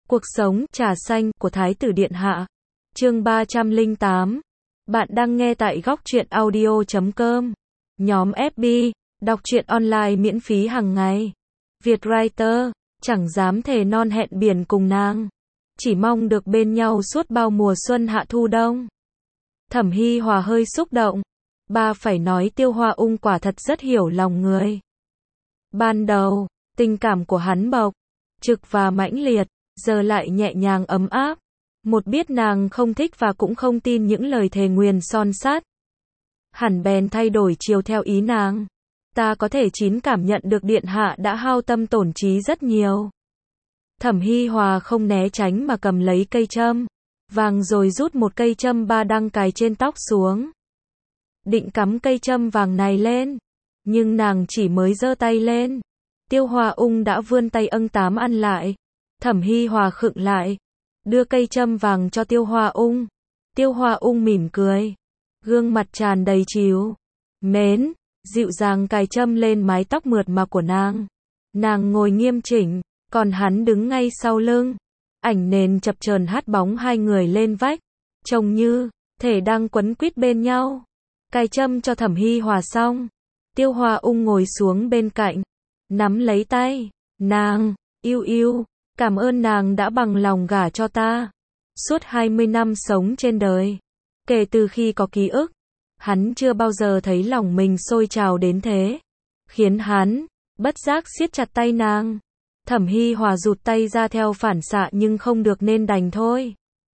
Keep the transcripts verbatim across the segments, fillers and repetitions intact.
Cuộc sống, trà xanh, của Thái tử Điện Hạ. Chương ba trăm lẻ tám. Bạn đang nghe tại góc truyện audio chấm com. Nhóm ép bê, đọc truyện online miễn phí hàng ngày. Vietwriter, chẳng dám thề non hẹn biển cùng nàng. Chỉ mong được bên nhau suốt bao mùa xuân hạ thu đông. Thẩm Hi Hòa hơi xúc động. Ba phải nói Tiêu Hoa Ung quả thật rất hiểu lòng người. Ban đầu, tình cảm của hắn bộc trực và mãnh liệt, giờ lại nhẹ nhàng ấm áp. Một biết nàng không thích và cũng không tin những lời thề nguyền son sắt. Hẳn bèn thay đổi chiều theo ý nàng. Ta có thể chín cảm nhận được Điện Hạ đã hao tâm tổn trí rất nhiều. Thẩm Hi Hòa không né tránh mà cầm lấy cây châm vàng rồi rút một cây châm ba đăng cài trên tóc xuống. Định cắm cây châm vàng này lên, nhưng nàng chỉ mới giơ tay lên, Tiêu Hoa Ung đã vươn tay âng tám ăn lại. Thẩm Hi Hòa khựng lại, đưa cây châm vàng cho Tiêu Hoa Ung. Tiêu Hoa Ung mỉm cười, gương mặt tràn đầy trìu mến, dịu dàng cài châm lên mái tóc mượt mà của nàng. Nàng ngồi nghiêm chỉnh, còn hắn đứng ngay sau lưng. Ảnh nền chập chờn hắt bóng hai người lên vách, trông như thể đang quấn quýt bên nhau. Cài châm cho Thẩm Hi Hòa xong, Tiêu Hoa Ung ngồi xuống bên cạnh, nắm lấy tay nàng, yêu yêu, cảm ơn nàng đã bằng lòng gả cho ta. Suốt hai mươi năm sống trên đời, kể từ khi có ký ức, hắn chưa bao giờ thấy lòng mình sôi trào đến thế, khiến hắn bất giác siết chặt tay nàng. Thẩm Hi Hòa rụt tay ra theo phản xạ nhưng không được nên đành thôi.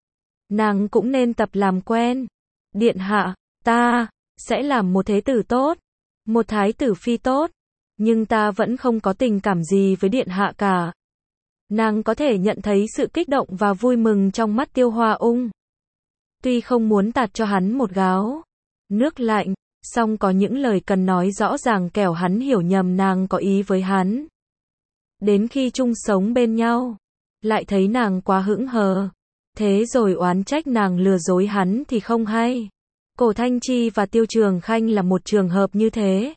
Nàng cũng nên tập làm quen. Điện Hạ, ta sẽ làm một thế tử tốt, một thái tử phi tốt, nhưng ta vẫn không có tình cảm gì với Điện Hạ cả. Nàng có thể nhận thấy sự kích động và vui mừng trong mắt Tiêu Hoa Ung. Tuy không muốn tạt cho hắn một gáo nước lạnh, song có những lời cần nói rõ ràng kẻo hắn hiểu nhầm nàng có ý với hắn. Đến khi chung sống bên nhau, lại thấy nàng quá hững hờ, thế rồi oán trách nàng lừa dối hắn thì không hay. Cổ Thanh Chi và Tiêu Trường Khanh là một trường hợp như thế.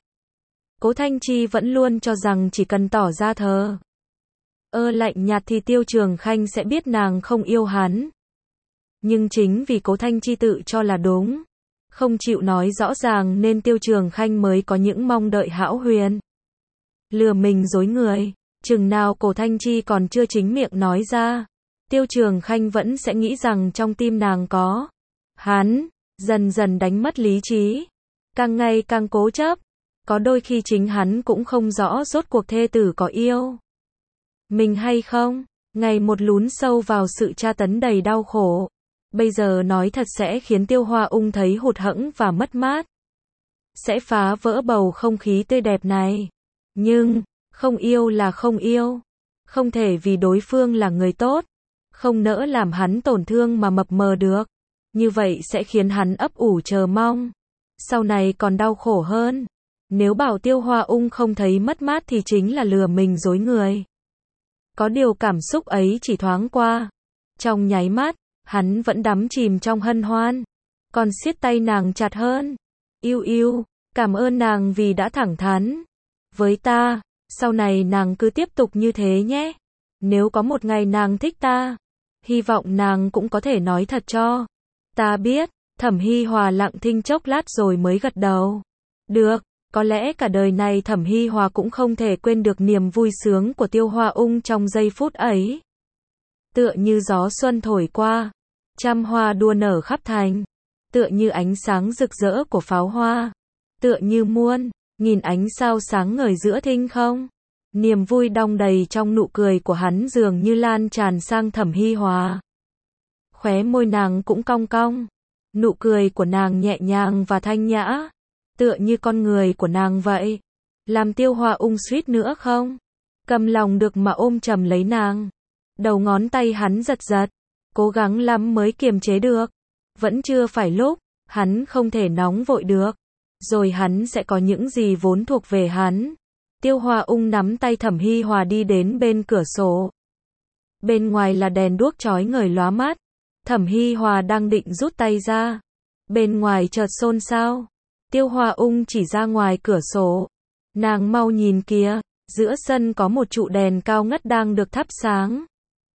Cố Thanh Chi vẫn luôn cho rằng chỉ cần tỏ ra thờ ơ lạnh nhạt thì Tiêu Trường Khanh sẽ biết nàng không yêu hắn. Nhưng chính vì Cố Thanh Chi tự cho là đúng, không chịu nói rõ ràng nên Tiêu Trường Khanh mới có những mong đợi hão huyền. Lừa mình dối người, chừng nào Cố Thanh Chi còn chưa chính miệng nói ra, Tiêu Trường Khanh vẫn sẽ nghĩ rằng trong tim nàng có hắn, dần dần đánh mất lý trí, càng ngày càng cố chấp. Có đôi khi chính hắn cũng không rõ rốt cuộc thê tử có yêu mình hay không, ngày một lún sâu vào sự tra tấn đầy đau khổ. Bây giờ nói thật sẽ khiến Tiêu Hoa Ung thấy hụt hẫng và mất mát, sẽ phá vỡ bầu không khí tươi đẹp này. Nhưng, không yêu là không yêu, không thể vì đối phương là người tốt, không nỡ làm hắn tổn thương mà mập mờ được. Như vậy sẽ khiến hắn ấp ủ chờ mong, sau này còn đau khổ hơn. Nếu bảo Tiêu Hoa Ung không thấy mất mát thì chính là lừa mình dối người. Có điều cảm xúc ấy chỉ thoáng qua, trong nháy mắt, hắn vẫn đắm chìm trong hân hoan, còn siết tay nàng chặt hơn. Yêu yêu, cảm ơn nàng vì đã thẳng thắn với ta, sau này nàng cứ tiếp tục như thế nhé. Nếu có một ngày nàng thích ta, hy vọng nàng cũng có thể nói thật cho ta biết. Thẩm Hi Hòa lặng thinh chốc lát rồi mới gật đầu. Được, có lẽ cả đời này Thẩm Hi Hòa cũng không thể quên được niềm vui sướng của Tiêu Hoa Ung trong giây phút ấy. Tựa như gió xuân thổi qua, trăm hoa đua nở khắp thành, tựa như ánh sáng rực rỡ của pháo hoa, tựa như muôn nghìn ánh sao sáng ngời giữa thinh không. Niềm vui đong đầy trong nụ cười của hắn dường như lan tràn sang Thẩm Hi Hòa. Khóe môi nàng cũng cong cong, nụ cười của nàng nhẹ nhàng và thanh nhã, tựa như con người của nàng vậy. Làm Tiêu Hoa Ung suýt nữa không cầm lòng được mà ôm chầm lấy nàng. Đầu ngón tay hắn giật giật, cố gắng lắm mới kiềm chế được. Vẫn chưa phải lúc, hắn không thể nóng vội được. Rồi hắn sẽ có những gì vốn thuộc về hắn. Tiêu Hoa Ung nắm tay Thẩm Hi Hòa đi đến bên cửa sổ. Bên ngoài là đèn đuốc chói ngời lóa mắt. Thẩm Hi Hòa đang định rút tay ra, bên ngoài chợt xôn xao. Tiêu Hoa Ung chỉ ra ngoài cửa sổ. Nàng mau nhìn kìa, giữa sân có một trụ đèn cao ngất đang được thắp sáng.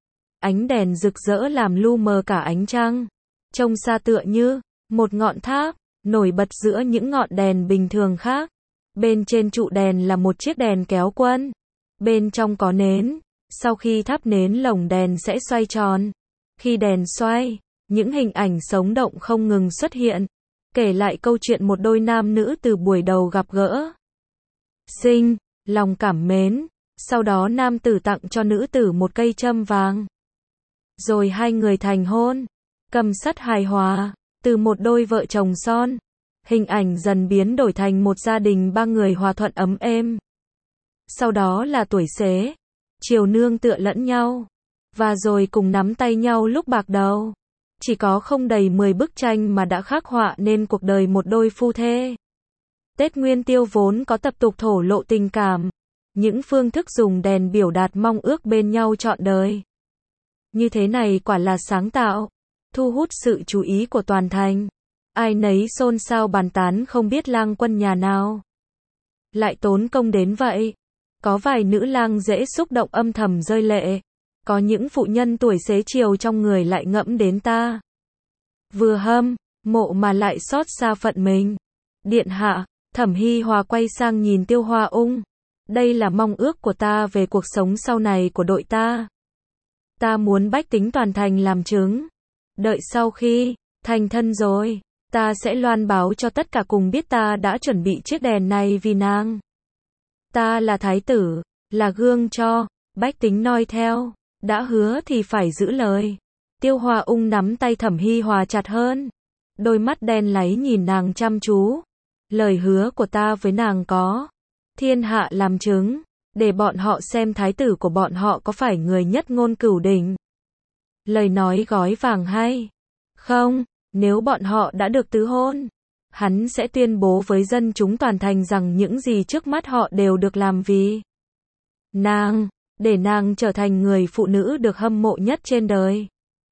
ánh đèn rực rỡ làm lu mờ cả ánh trăng. Trông xa tựa như một ngọn tháp, nổi bật giữa những ngọn đèn bình thường khác. Bên trên trụ đèn là một chiếc đèn kéo quân. Bên trong có nến. Sau khi thắp nến lồng đèn sẽ xoay tròn. Khi đèn xoay, những hình ảnh sống động không ngừng xuất hiện. Kể lại câu chuyện một đôi nam nữ từ buổi đầu gặp gỡ. Sinh, lòng cảm mến. Sau đó nam tử tặng cho nữ tử một cây châm vàng. Rồi hai người thành hôn. Cầm sắt hài hòa. Từ một đôi vợ chồng son. Hình ảnh dần biến đổi thành một gia đình ba người hòa thuận ấm êm. Sau đó là tuổi xế. Chiều nương tựa lẫn nhau. Và rồi cùng nắm tay nhau lúc bạc đầu. Chỉ có không đầy mười bức tranh mà đã khắc họa nên cuộc đời một đôi phu thê. Tết Nguyên Tiêu vốn có tập tục thổ lộ tình cảm. Những phương thức dùng đèn biểu đạt mong ước bên nhau trọn đời. Như thế này quả là sáng tạo. Thu hút sự chú ý của toàn thành. Ai nấy xôn xao bàn tán không biết lang quân nhà nào lại tốn công đến vậy. Có vài nữ lang dễ xúc động âm thầm rơi lệ. Có những phụ nhân tuổi xế chiều trong người lại ngẫm đến ta. Vừa hâm mộ mà lại xót xa phận mình. Điện hạ, Thẩm Hi Hòa quay sang nhìn Tiêu Hoa Ung. Đây là mong ước của ta về cuộc sống sau này của đội ta. Ta muốn bách tính toàn thành làm chứng. Đợi sau khi thành thân rồi, ta sẽ loan báo cho tất cả cùng biết ta đã chuẩn bị chiếc đèn này vì nàng. Ta là thái tử, là gương cho bách tính noi theo. Đã hứa thì phải giữ lời. Tiêu Hoa Ung nắm tay Thẩm Hi Hòa chặt hơn. Đôi mắt đen láy nhìn nàng chăm chú. Lời hứa của ta với nàng có thiên hạ làm chứng, để bọn họ xem thái tử của bọn họ có phải người nhất ngôn cửu đỉnh. Lời nói gói vàng hay không, nếu bọn họ đã được tứ hôn, hắn sẽ tuyên bố với dân chúng toàn thành rằng những gì trước mắt họ đều được làm vì nàng, để nàng trở thành người phụ nữ được hâm mộ nhất trên đời.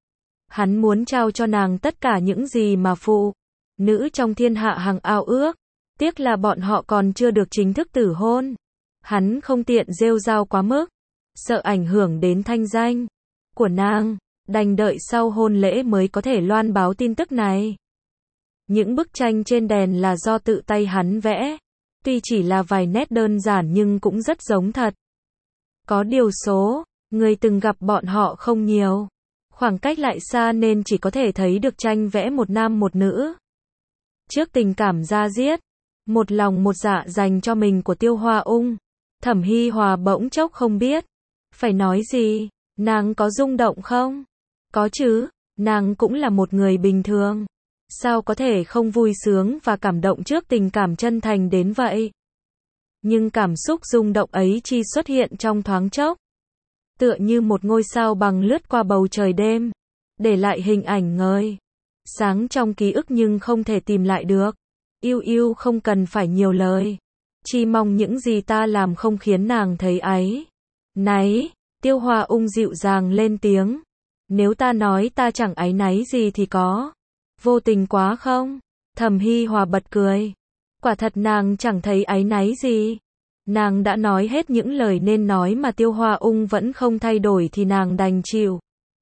Hắn muốn trao cho nàng tất cả những gì mà phụ nữ trong thiên hạ hằng ao ước. Tiếc là bọn họ còn chưa được chính thức tử hôn. Hắn không tiện rêu rao quá mức, sợ ảnh hưởng đến thanh danh của nàng, đành đợi sau hôn lễ mới có thể loan báo tin tức này. Những bức tranh trên đèn là do tự tay hắn vẽ, tuy chỉ là vài nét đơn giản nhưng cũng rất giống thật. Có điều số người từng gặp bọn họ không nhiều, khoảng cách lại xa nên chỉ có thể thấy được tranh vẽ một nam một nữ. Trước tình cảm da diết, một lòng một dạ dành cho mình của Tiêu Hoa Ung, Thẩm Hi Hòa bỗng chốc không biết phải nói gì. Nàng có rung động không? Có chứ, nàng cũng là một người bình thường. Sao có thể không vui sướng và cảm động trước tình cảm chân thành đến vậy? Nhưng cảm xúc rung động ấy chỉ xuất hiện trong thoáng chốc. Tựa như một ngôi sao bằng lướt qua bầu trời đêm, để lại hình ảnh ngời sáng trong ký ức nhưng không thể tìm lại được. Yêu yêu không cần phải nhiều lời. Chỉ mong những gì ta làm không khiến nàng thấy áy náy. Tiêu Hoa Ung dịu dàng lên tiếng. Nếu ta nói ta chẳng áy náy gì thì có vô tình quá không? Thẩm Hi Hòa bật cười. Quả thật nàng chẳng thấy áy náy gì. Nàng đã nói hết những lời nên nói mà Tiêu Hoa Ung vẫn không thay đổi thì nàng đành chịu.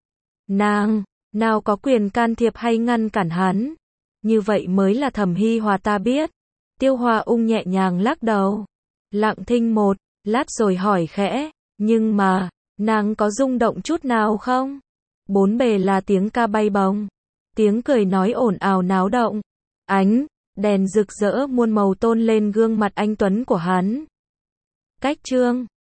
Nàng nào có quyền can thiệp hay ngăn cản hắn. Như vậy mới là Thẩm Hi Hòa ta biết. Tiêu Hoa Ung nhẹ nhàng lắc đầu. Lặng thinh một lát rồi hỏi khẽ. Nhưng mà, nàng có rung động chút nào không? Bốn bề là tiếng ca bay bồng. Tiếng cười nói ồn ào náo động. Ánh đèn rực rỡ muôn màu tôn lên gương mặt anh tuấn của hắn. Cách chương